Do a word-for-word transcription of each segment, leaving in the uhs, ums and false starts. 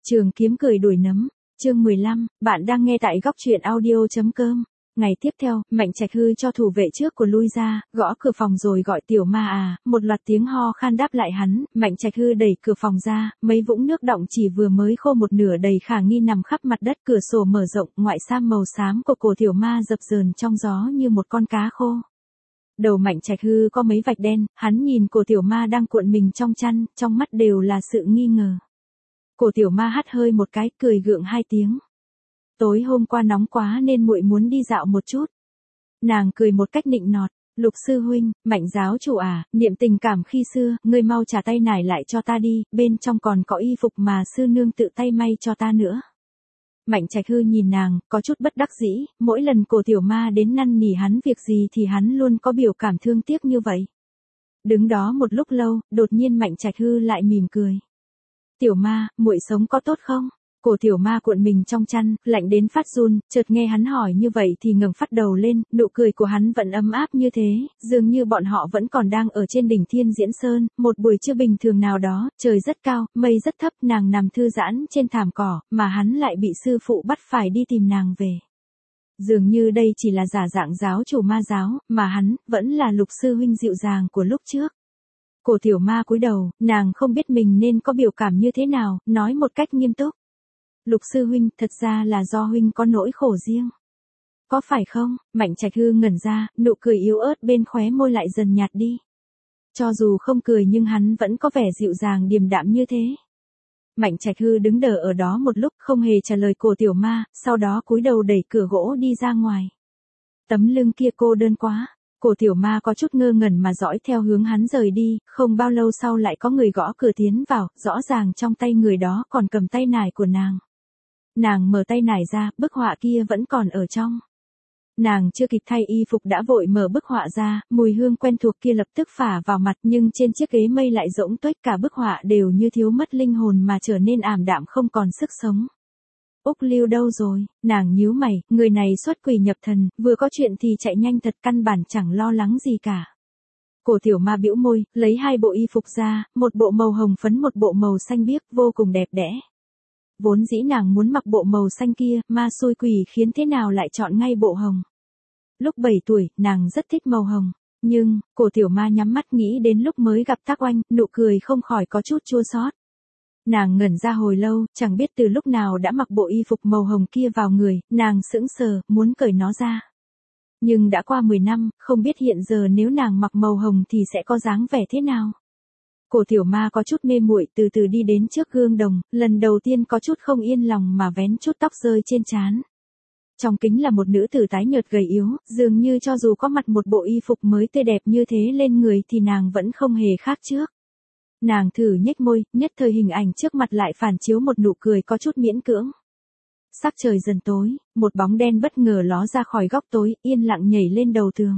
Trường kiếm cười đuổi nấm, chương mười lăm, bạn đang nghe tại góc truyện audio.com. Ngày tiếp theo, Mạnh Trạch Hư cho thủ vệ trước của lui ra, gõ cửa phòng rồi gọi Tiểu Ma à, một loạt tiếng ho khan đáp lại hắn, Mạnh Trạch Hư đẩy cửa phòng ra, mấy vũng nước đọng chỉ vừa mới khô một nửa đầy khả nghi nằm khắp mặt đất, cửa sổ mở rộng, ngoại sam màu xám của cổ Tiểu Ma dập dờn trong gió như một con cá khô. Đầu Mạnh Trạch Hư có mấy vạch đen, hắn nhìn cổ Tiểu Ma đang cuộn mình trong chăn, trong mắt đều là sự nghi ngờ. Cổ Tiểu Ma hắt hơi một cái, cười gượng hai tiếng. Tối hôm qua nóng quá nên muội muốn đi dạo một chút. Nàng cười một cách nịnh nọt, Lục sư huynh, Mạnh giáo chủ à, niệm tình cảm khi xưa, ngươi mau trả tay nải lại cho ta đi, bên trong còn có y phục mà sư nương tự tay may cho ta nữa. Mạnh Trạch Hư nhìn nàng, có chút bất đắc dĩ, mỗi lần Cổ Tiểu Ma đến năn nỉ hắn việc gì thì hắn luôn có biểu cảm thương tiếc như vậy. Đứng đó một lúc lâu, đột nhiên Mạnh Trạch Hư lại mỉm cười. Tiểu Ma, muội sống có tốt không? Cổ Tiểu Ma cuộn mình trong chăn, lạnh đến phát run, chợt nghe hắn hỏi như vậy thì ngẩng phát đầu lên, nụ cười của hắn vẫn ấm áp như thế, dường như bọn họ vẫn còn đang ở trên đỉnh Thiên Diễn Sơn, một buổi trưa bình thường nào đó, trời rất cao, mây rất thấp, nàng nằm thư giãn trên thảm cỏ, mà hắn lại bị sư phụ bắt phải đi tìm nàng về. Dường như đây chỉ là giả dạng giáo chủ ma giáo, mà hắn vẫn là Lục sư huynh dịu dàng của lúc trước. Cổ Tiểu Ma cúi đầu, nàng không biết mình nên có biểu cảm như thế nào, nói một cách nghiêm túc. Lục sư huynh, thật ra là do huynh có nỗi khổ riêng. Có phải không? Mạnh Trạch Hư ngẩn ra, nụ cười yếu ớt bên khóe môi lại dần nhạt đi. Cho dù không cười nhưng hắn vẫn có vẻ dịu dàng điềm đạm như thế. Mạnh Trạch Hư đứng đờ ở đó một lúc không hề trả lời Cổ Tiểu Ma, sau đó cúi đầu đẩy cửa gỗ đi ra ngoài. Tấm lưng kia cô đơn quá. Cổ Tiểu Ma có chút ngơ ngẩn mà dõi theo hướng hắn rời đi, không bao lâu sau lại có người gõ cửa tiến vào, rõ ràng trong tay người đó còn cầm tay nải của nàng. Nàng mở tay nải ra, bức họa kia vẫn còn ở trong. Nàng chưa kịp thay y phục đã vội mở bức họa ra, mùi hương quen thuộc kia lập tức phả vào mặt, nhưng trên chiếc ghế mây lại rỗng tuếch, cả bức họa đều như thiếu mất linh hồn mà trở nên ảm đạm không còn sức sống. Úc Lưu đâu rồi? Nàng nhíu mày, người này xuất quỷ nhập thần, vừa có chuyện thì chạy nhanh thật, căn bản chẳng lo lắng gì cả. Cổ Tiểu Ma bĩu môi, lấy hai bộ y phục ra, một bộ màu hồng phấn một bộ màu xanh biếc, vô cùng đẹp đẽ. Vốn dĩ nàng muốn mặc bộ màu xanh kia, ma xui quỷ khiến thế nào lại chọn ngay bộ hồng. Lúc bảy tuổi, nàng rất thích màu hồng. Nhưng, Cổ Tiểu Ma nhắm mắt nghĩ đến lúc mới gặp Tác Oanh, nụ cười không khỏi có chút chua xót. Nàng ngẩn ra hồi lâu, chẳng biết từ lúc nào đã mặc bộ y phục màu hồng kia vào người, nàng sững sờ, muốn cởi nó ra. Nhưng đã qua mười năm, không biết hiện giờ nếu nàng mặc màu hồng thì sẽ có dáng vẻ thế nào. Cổ Tiểu Ma có chút mê muội, từ từ đi đến trước gương đồng, lần đầu tiên có chút không yên lòng mà vén chút tóc rơi trên trán. Trong kính là một nữ tử tái nhợt gầy yếu, dường như cho dù có mặc một bộ y phục mới tươi đẹp như thế lên người thì nàng vẫn không hề khác trước. Nàng thử nhếch môi, nhất thời hình ảnh trước mặt lại phản chiếu một nụ cười có chút miễn cưỡng. Sắc trời dần tối, một bóng đen bất ngờ ló ra khỏi góc tối, yên lặng nhảy lên đầu tường.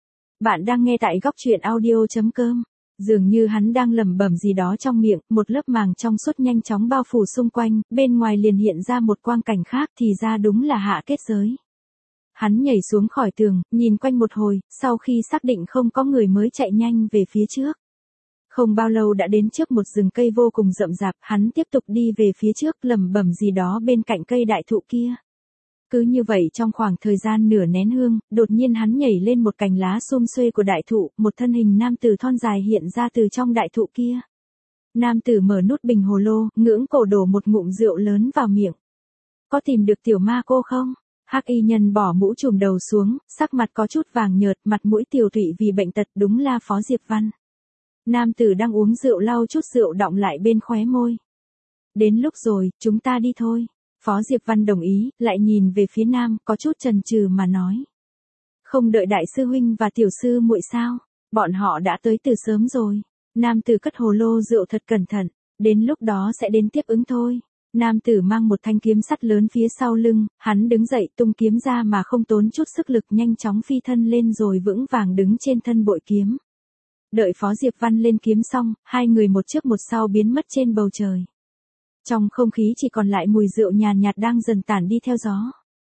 Bạn đang nghe tại góc truyện audio.com. Dường như hắn đang lẩm bẩm gì đó trong miệng, một lớp màng trong suốt nhanh chóng bao phủ xung quanh, bên ngoài liền hiện ra một quang cảnh khác, thì ra đúng là hạ kết giới. Hắn nhảy xuống khỏi tường, nhìn quanh một hồi, sau khi xác định không có người mới chạy nhanh về phía trước. Không bao lâu đã đến trước một rừng cây vô cùng rậm rạp, hắn tiếp tục đi về phía trước, lẩm bẩm gì đó bên cạnh cây đại thụ kia. Cứ như vậy trong khoảng thời gian nửa nén hương, đột nhiên hắn nhảy lên một cành lá xum xuê của đại thụ, một thân hình nam tử thon dài hiện ra từ trong đại thụ kia. Nam tử mở nút bình hồ lô, ngưỡng cổ đổ một ngụm rượu lớn vào miệng. Có tìm được Tiểu Ma cô không? Hắc y nhân bỏ mũ trùm đầu xuống, sắc mặt có chút vàng nhợt, mặt mũi tiều tụy vì bệnh tật, đúng là Phó Diệp Văn. Nam tử đang uống rượu lau chút rượu đọng lại bên khóe môi. Đến lúc rồi, chúng ta đi thôi. Phó Diệp Văn đồng ý, lại nhìn về phía nam, có chút chần chừ mà nói. Không đợi đại sư huynh và tiểu sư muội sao? Bọn họ đã tới từ sớm rồi. Nam tử cất hồ lô rượu thật cẩn thận, đến lúc đó sẽ đến tiếp ứng thôi. Nam tử mang một thanh kiếm sắt lớn phía sau lưng, hắn đứng dậy tung kiếm ra mà không tốn chút sức lực, nhanh chóng phi thân lên rồi vững vàng đứng trên thân bội kiếm. Đợi Phó Diệp Văn lên kiếm xong, hai người một trước một sau biến mất trên bầu trời. Trong không khí chỉ còn lại mùi rượu nhàn nhạt đang dần tản đi theo gió.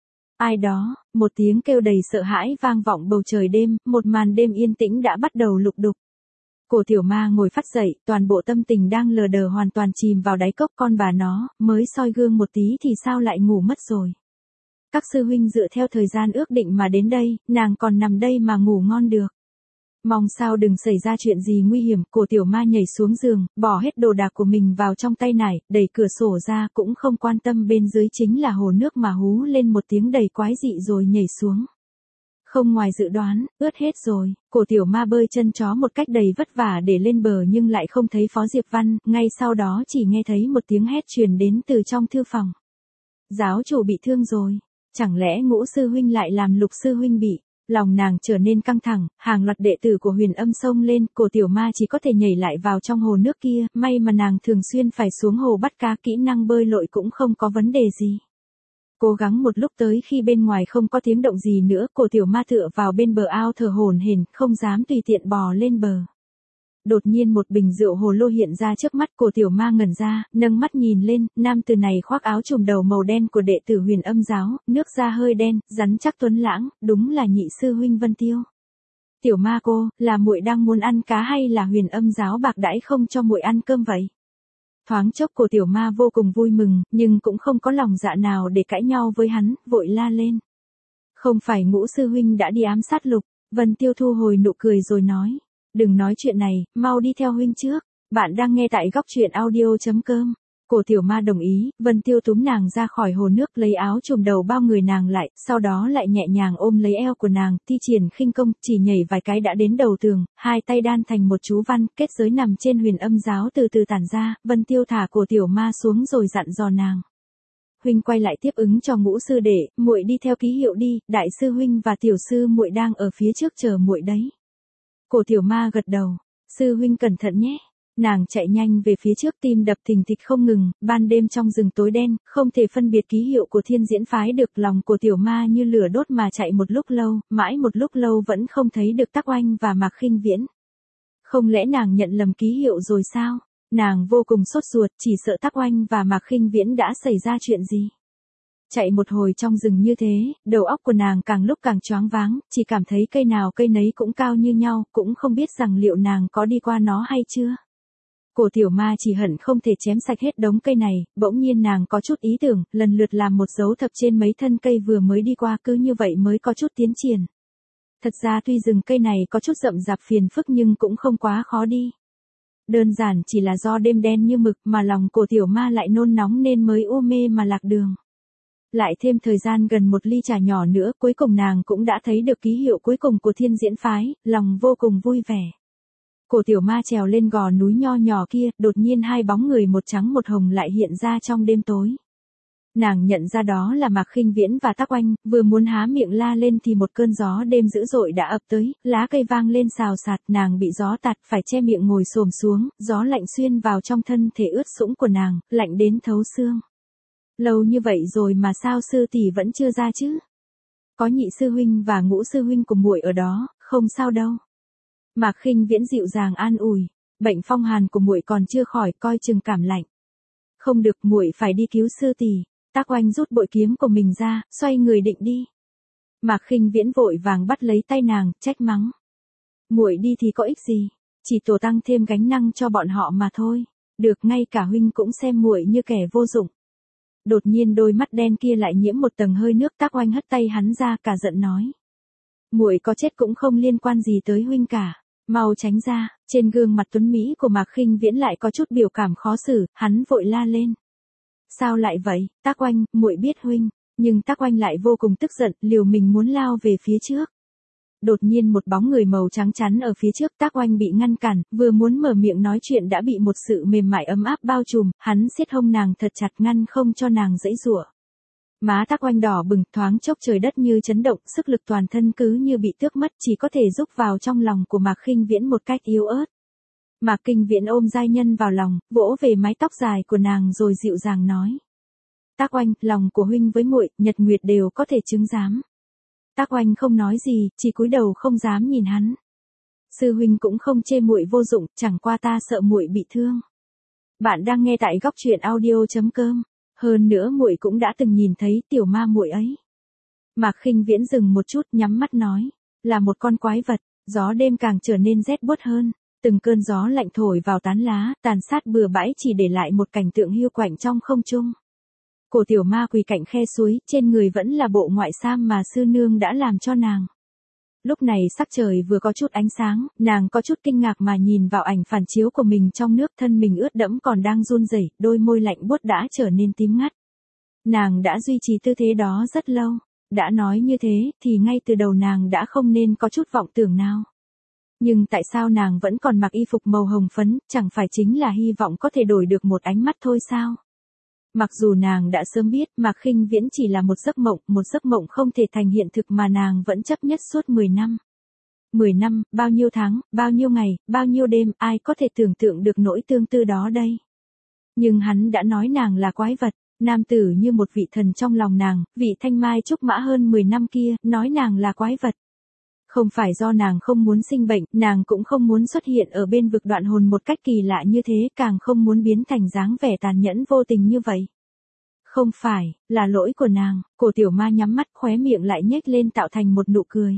Ai đó, một tiếng kêu đầy sợ hãi vang vọng bầu trời đêm, một màn đêm yên tĩnh đã bắt đầu lục đục. Cổ tiểu ma ngồi phắt dậy, toàn bộ tâm tình đang lờ đờ hoàn toàn chìm vào đáy cốc, con bà nó, mới soi gương một tí thì sao lại ngủ mất rồi. Các sư huynh dựa theo thời gian ước định mà đến đây, nàng còn nằm đây mà ngủ ngon được. Mong sao đừng xảy ra chuyện gì nguy hiểm, cổ tiểu ma nhảy xuống giường, bỏ hết đồ đạc của mình vào trong tay nải, đẩy cửa sổ ra, cũng không quan tâm bên dưới chính là hồ nước mà hú lên một tiếng đầy quái dị rồi nhảy xuống. Không ngoài dự đoán, ướt hết rồi, cổ tiểu ma bơi chân chó một cách đầy vất vả để lên bờ nhưng lại không thấy Phó Diệp Văn, ngay sau đó chỉ nghe thấy một tiếng hét truyền đến từ trong thư phòng. Giáo chủ bị thương rồi, chẳng lẽ Ngũ sư huynh lại làm Lục sư huynh bị? Lòng nàng trở nên căng thẳng, hàng loạt đệ tử của Huyền Âm xông lên, cổ tiểu ma chỉ có thể nhảy lại vào trong hồ nước kia, may mà nàng thường xuyên phải xuống hồ bắt cá, kỹ năng bơi lội cũng không có vấn đề gì. Cố gắng một lúc tới khi bên ngoài không có tiếng động gì nữa, cổ tiểu ma tựa vào bên bờ ao thở hổn hển, không dám tùy tiện bò lên bờ. Đột nhiên một bình rượu hồ lô hiện ra trước mắt, cổ tiểu ma ngẩn ra, nâng mắt nhìn lên, nam tử này khoác áo trùm đầu màu đen của đệ tử Huyền Âm giáo, nước da hơi đen, rắn chắc tuấn lãng, đúng là nhị sư huynh Vân Tiêu. Tiểu ma cô, là muội đang muốn ăn cá hay là Huyền Âm giáo bạc đãi không cho muội ăn cơm vậy? Thoáng chốc cổ tiểu ma vô cùng vui mừng, nhưng cũng không có lòng dạ nào để cãi nhau với hắn, vội la lên. Không phải Ngũ sư huynh đã đi ám sát Lục? Vân Tiêu thu hồi nụ cười rồi nói. Đừng nói chuyện này, mau đi theo huynh trước. Bạn đang nghe tại góc truyện audio chấm com. Cổ tiểu ma đồng ý, Vân Tiêu túm nàng ra khỏi hồ nước, lấy áo trùm đầu bao người nàng lại, sau đó lại nhẹ nhàng ôm lấy eo của nàng, thi triển khinh công, chỉ nhảy vài cái đã đến đầu tường, hai tay đan thành một chú văn, kết giới nằm trên Huyền Âm giáo từ từ tản ra, Vân Tiêu thả cổ tiểu ma xuống rồi dặn dò nàng. Huynh quay lại tiếp ứng cho Ngũ sư đệ, muội đi theo ký hiệu đi, đại sư huynh và tiểu sư muội đang ở phía trước chờ muội đấy. Cổ tiểu ma gật đầu, sư huynh cẩn thận nhé. Nàng chạy nhanh về phía trước, tim đập thình thịch không ngừng, ban đêm trong rừng tối đen, không thể phân biệt ký hiệu của Thiên Diễn phái được, lòng của tiểu ma như lửa đốt mà chạy một lúc lâu, mãi một lúc lâu vẫn không thấy được Tắc Oanh và Mạc Khinh Viễn. Không lẽ nàng nhận lầm ký hiệu rồi sao? Nàng vô cùng sốt ruột, chỉ sợ Tắc Oanh và Mạc Khinh Viễn đã xảy ra chuyện gì. Chạy một hồi trong rừng như thế, đầu óc của nàng càng lúc càng choáng váng, chỉ cảm thấy cây nào cây nấy cũng cao như nhau, cũng không biết rằng liệu nàng có đi qua nó hay chưa. Cổ tiểu ma chỉ hận không thể chém sạch hết đống cây này, bỗng nhiên nàng có chút ý tưởng, lần lượt làm một dấu thập trên mấy thân cây vừa mới đi qua, cứ như vậy mới có chút tiến triển. Thật ra tuy rừng cây này có chút rậm rạp phiền phức nhưng cũng không quá khó đi. Đơn giản chỉ là do đêm đen như mực mà lòng cổ tiểu ma lại nôn nóng nên mới u mê mà lạc đường. Lại thêm thời gian gần một ly trà nhỏ nữa, cuối cùng nàng cũng đã thấy được ký hiệu cuối cùng của Thiên Diễn phái, lòng vô cùng vui vẻ. Cổ tiểu ma trèo lên gò núi nho nhỏ kia, đột nhiên hai bóng người một trắng một hồng lại hiện ra trong đêm tối. Nàng nhận ra đó là Mạc Khinh Viễn và Tắc Oanh, vừa muốn há miệng la lên thì một cơn gió đêm dữ dội đã ập tới, lá cây vang lên xào xạc, nàng bị gió tạt phải che miệng ngồi xổm xuống, gió lạnh xuyên vào trong thân thể ướt sũng của nàng, lạnh đến thấu xương. Lâu như vậy rồi mà sao sư tỷ vẫn chưa ra chứ? Có nhị sư huynh và Ngũ sư huynh của muội ở đó, không sao đâu. Mạc Khinh Viễn dịu dàng an ủi, bệnh phong hàn của muội còn chưa khỏi, coi chừng cảm lạnh. Không được, muội phải đi cứu sư tỷ. Tắc Oanh rút bội kiếm của mình ra, xoay người định đi. Mạc Khinh Viễn vội vàng bắt lấy tay nàng, trách mắng. Muội đi thì có ích gì, chỉ tổ tăng thêm gánh nặng cho bọn họ mà thôi. Được, ngay cả huynh cũng xem muội như kẻ vô dụng. Đột nhiên đôi mắt đen kia lại nhiễm một tầng hơi nước, Tắc Oanh hất tay hắn ra, cả giận nói. Muội có chết cũng không liên quan gì tới huynh cả. Mau tránh ra. Trên gương mặt tuấn mỹ của Mạc Khinh Viễn lại có chút biểu cảm khó xử, hắn vội la lên. Sao lại vậy, Tắc Oanh, muội biết huynh, nhưng Tắc Oanh lại vô cùng tức giận, liều mình muốn lao về phía trước. Đột nhiên một bóng người màu trắng chắn ở phía trước, Tắc Oanh bị ngăn cản, vừa muốn mở miệng nói chuyện đã bị một sự mềm mại ấm áp bao trùm, hắn siết hông nàng thật chặt ngăn không cho nàng giãy giụa. Má Tắc Oanh đỏ bừng, thoáng chốc trời đất như chấn động, sức lực toàn thân cứ như bị tước mất, chỉ có thể rúc vào trong lòng của Mạc Khinh Viễn một cách yếu ớt. Mạc Khinh Viễn ôm giai nhân vào lòng, vỗ về mái tóc dài của nàng rồi dịu dàng nói. Tắc Oanh, lòng của huynh với muội, nhật nguyệt đều có thể chứng giám. Tắc Oanh không nói gì, chỉ cúi đầu không dám nhìn hắn. Sư huynh cũng không chê muội vô dụng, chẳng qua ta sợ muội bị thương. Bạn đang nghe tại góc truyện audio chấm com. Hơn nữa muội cũng đã từng nhìn thấy tiểu ma muội ấy. Mạc Khinh Viễn dừng một chút, nhắm mắt nói, là một con quái vật. Gió đêm càng trở nên rét buốt hơn. Từng cơn gió lạnh thổi vào tán lá, tàn sát bừa bãi chỉ để lại một cảnh tượng hiu quạnh trong không trung. Cổ tiểu ma quỳ cạnh khe suối, trên người vẫn là bộ ngoại sam mà sư nương đã làm cho nàng. Lúc này sắc trời vừa có chút ánh sáng, nàng có chút kinh ngạc mà nhìn vào ảnh phản chiếu của mình trong nước, thân mình ướt đẫm còn đang run rẩy, đôi môi lạnh buốt đã trở nên tím ngắt. Nàng đã duy trì tư thế đó rất lâu, đã nói như thế thì ngay từ đầu nàng đã không nên có chút vọng tưởng nào. Nhưng tại sao nàng vẫn còn mặc y phục màu hồng phấn, chẳng phải chính là hy vọng có thể đổi được một ánh mắt thôi sao? Mặc dù nàng đã sớm biết Mạc Khinh Viễn chỉ là một giấc mộng, một giấc mộng không thể thành hiện thực mà nàng vẫn chấp nhất suốt mười năm. mười năm, bao nhiêu tháng, bao nhiêu ngày, bao nhiêu đêm, ai có thể tưởng tượng được nỗi tương tư đó đây? Nhưng hắn đã nói nàng là quái vật, nam tử như một vị thần trong lòng nàng, vị thanh mai trúc mã hơn mười năm kia, nói nàng là quái vật. Không phải do nàng không muốn sinh bệnh, nàng cũng không muốn xuất hiện ở bên vực đoạn hồn một cách kỳ lạ như thế, càng không muốn biến thành dáng vẻ tàn nhẫn vô tình như vậy. Không phải, là lỗi của nàng. Cổ tiểu ma nhắm mắt, khóe miệng lại nhếch lên tạo thành một nụ cười.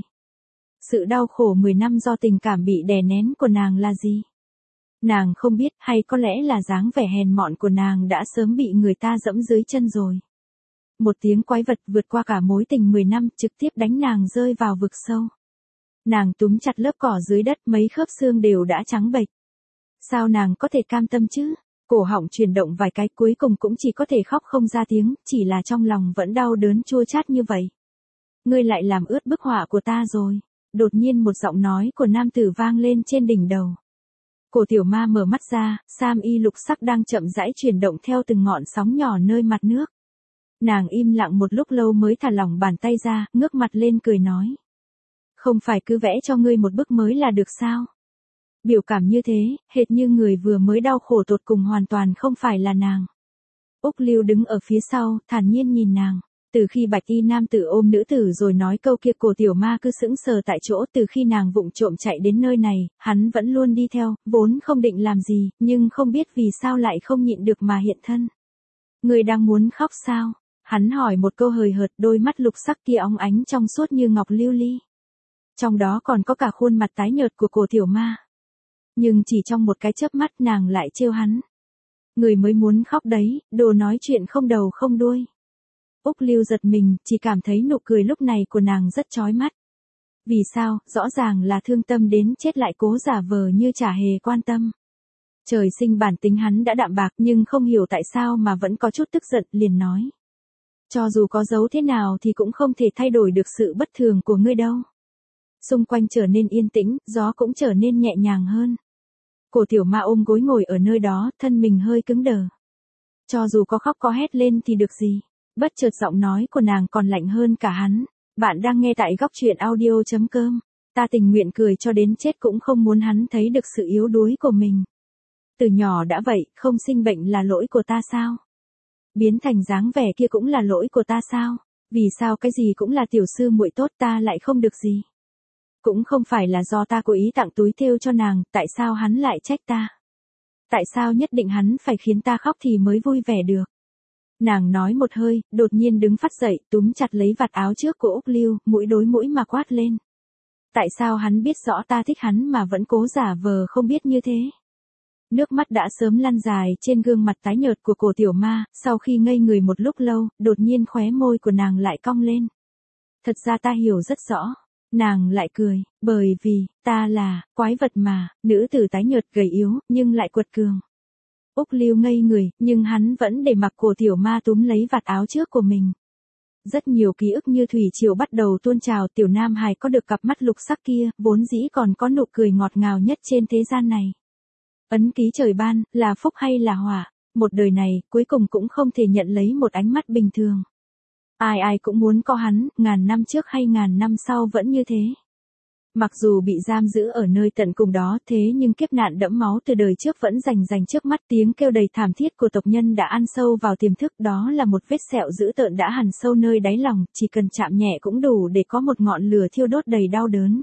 Sự đau khổ mười năm do tình cảm bị đè nén của nàng là gì? Nàng không biết, hay có lẽ là dáng vẻ hèn mọn của nàng đã sớm bị người ta dẫm dưới chân rồi. Một tiếng quái vật vượt qua cả mối tình mười năm, trực tiếp đánh nàng rơi vào vực sâu. Nàng túm chặt lớp cỏ dưới đất, mấy khớp xương đều đã trắng bệch. Sao nàng có thể cam tâm chứ? Cổ họng chuyển động vài cái, cuối cùng cũng chỉ có thể khóc không ra tiếng, chỉ là trong lòng vẫn đau đớn chua chát như vậy. Ngươi lại làm ướt bức họa của ta rồi. Đột nhiên một giọng nói của nam tử vang lên trên đỉnh đầu. Cổ tiểu ma mở mắt ra, sam y lục sắc đang chậm rãi chuyển động theo từng ngọn sóng nhỏ nơi mặt nước. Nàng im lặng một lúc lâu mới thả lỏng bàn tay ra, ngước mặt lên cười nói. Không phải cứ vẽ cho ngươi một bức mới là được sao? Biểu cảm như thế, hệt như người vừa mới đau khổ tột cùng hoàn toàn không phải là nàng. Úc Lưu đứng ở phía sau, thản nhiên nhìn nàng. Từ khi bạch y nam tử ôm nữ tử rồi nói câu kia, cổ tiểu ma cứ sững sờ tại chỗ. Từ khi nàng vụng trộm chạy đến nơi này, hắn vẫn luôn đi theo, vốn không định làm gì, nhưng không biết vì sao lại không nhịn được mà hiện thân. Ngươi đang muốn khóc sao? Hắn hỏi một câu hời hợt, đôi mắt lục sắc kia óng ánh trong suốt như ngọc lưu ly. Trong đó còn có cả khuôn mặt tái nhợt của cổ tiểu ma. Nhưng chỉ trong một cái chớp mắt nàng lại trêu hắn. Người mới muốn khóc đấy, đồ nói chuyện không đầu không đuôi. Úc Lưu giật mình, chỉ cảm thấy nụ cười lúc này của nàng rất chói mắt. Vì sao, rõ ràng là thương tâm đến chết lại cố giả vờ như chả hề quan tâm. Trời sinh bản tính hắn đã đạm bạc nhưng không hiểu tại sao mà vẫn có chút tức giận, liền nói. Cho dù có giấu thế nào thì cũng không thể thay đổi được sự bất thường của ngươi đâu. Xung quanh trở nên yên tĩnh, gió cũng trở nên nhẹ nhàng hơn. Cổ tiểu ma ôm gối ngồi ở nơi đó, thân mình hơi cứng đờ. Cho dù có khóc có hét lên thì được gì. Bất chợt giọng nói của nàng còn lạnh hơn cả hắn. Bạn đang nghe tại góc truyện audio chấm com. Ta tình nguyện cười cho đến chết cũng không muốn hắn thấy được sự yếu đuối của mình. Từ nhỏ đã vậy, không sinh bệnh là lỗi của ta sao? Biến thành dáng vẻ kia cũng là lỗi của ta sao? Vì sao cái gì cũng là tiểu sư muội tốt ta lại không được gì? Cũng không phải là do ta cố ý tặng túi thêu cho nàng, tại sao hắn lại trách ta? Tại sao nhất định hắn phải khiến ta khóc thì mới vui vẻ được? Nàng nói một hơi, đột nhiên đứng phát dậy, túm chặt lấy vạt áo trước của Úc Lưu, mũi đối mũi mà quát lên. Tại sao hắn biết rõ ta thích hắn mà vẫn cố giả vờ không biết như thế? Nước mắt đã sớm lăn dài trên gương mặt tái nhợt của cổ tiểu ma, sau khi ngây người một lúc lâu, đột nhiên khóe môi của nàng lại cong lên. Thật ra ta hiểu rất rõ. Nàng lại cười, bởi vì, ta là, quái vật mà, nữ tử tái nhợt gầy yếu, nhưng lại quật cường. Úc Lưu ngây người, nhưng hắn vẫn để mặc cổ tiểu ma túm lấy vạt áo trước của mình. Rất nhiều ký ức như thủy triều bắt đầu tuôn trào, tiểu nam hài có được cặp mắt lục sắc kia, vốn dĩ còn có nụ cười ngọt ngào nhất trên thế gian này. Ấn ký trời ban, là phúc hay là họa, một đời này, cuối cùng cũng không thể nhận lấy một ánh mắt bình thường. Ai ai cũng muốn có hắn, ngàn năm trước hay ngàn năm sau vẫn như thế. Mặc dù bị giam giữ ở nơi tận cùng đó thế nhưng kiếp nạn đẫm máu từ đời trước vẫn rành rành trước mắt, tiếng kêu đầy thảm thiết của tộc nhân đã ăn sâu vào tiềm thức, đó là một vết sẹo dữ tợn đã hằn sâu nơi đáy lòng, chỉ cần chạm nhẹ cũng đủ để có một ngọn lửa thiêu đốt đầy đau đớn.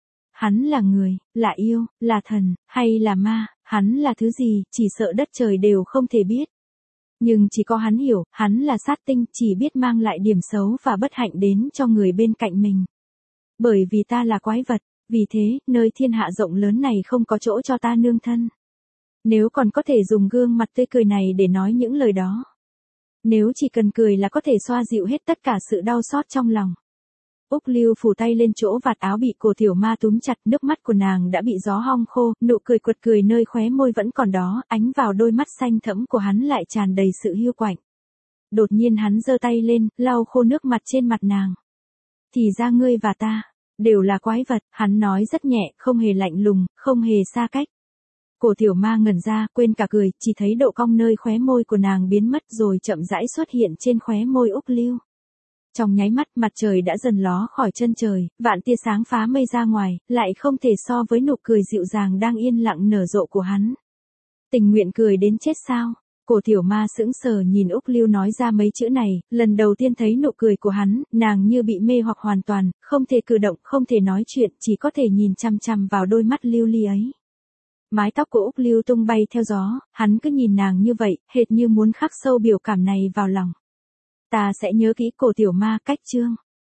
Hắn là người, là yêu, là thần, hay là ma, hắn là thứ gì, chỉ sợ đất trời đều không thể biết. Nhưng chỉ có hắn hiểu, hắn là sát tinh, chỉ biết mang lại điểm xấu và bất hạnh đến cho người bên cạnh mình. Bởi vì ta là quái vật, Vì thế, nơi thiên hạ rộng lớn này không có chỗ cho ta nương thân. Nếu còn có thể dùng gương mặt tươi cười này để nói những lời đó. Nếu chỉ cần cười là có thể xoa dịu hết tất cả sự đau xót trong lòng. Úc Lưu phủ tay lên chỗ vạt áo bị cổ tiểu ma túm chặt, nước mắt của nàng đã bị gió hong khô, nụ cười quật cười nơi khóe môi vẫn còn đó, ánh vào đôi mắt xanh thẫm của hắn lại tràn đầy sự hiu quạnh. Đột nhiên hắn giơ tay lên, lau khô nước mặt trên mặt nàng. Thì ra ngươi và ta, đều là quái vật, hắn nói rất nhẹ, không hề lạnh lùng, không hề xa cách. Cổ tiểu ma ngẩn ra, quên cả cười, chỉ thấy độ cong nơi khóe môi của nàng biến mất rồi chậm rãi xuất hiện trên khóe môi Úc Lưu. Trong nháy mắt, mặt trời đã dần ló khỏi chân trời, vạn tia sáng phá mây ra ngoài, lại không thể so với nụ cười dịu dàng đang yên lặng nở rộ của hắn. Tình nguyện cười đến chết sao? Cổ tiểu ma sững sờ nhìn Úc Lưu nói ra mấy chữ này, lần đầu tiên thấy nụ cười của hắn, nàng như bị mê hoặc hoàn toàn, không thể cử động, không thể nói chuyện, chỉ có thể nhìn chằm chằm vào đôi mắt lưu ly ấy. Mái tóc của Úc Lưu tung bay theo gió, hắn cứ nhìn nàng như vậy, hệt như muốn khắc sâu biểu cảm này vào lòng. Ta sẽ nhớ kỹ cổ tiểu ma, cách chương.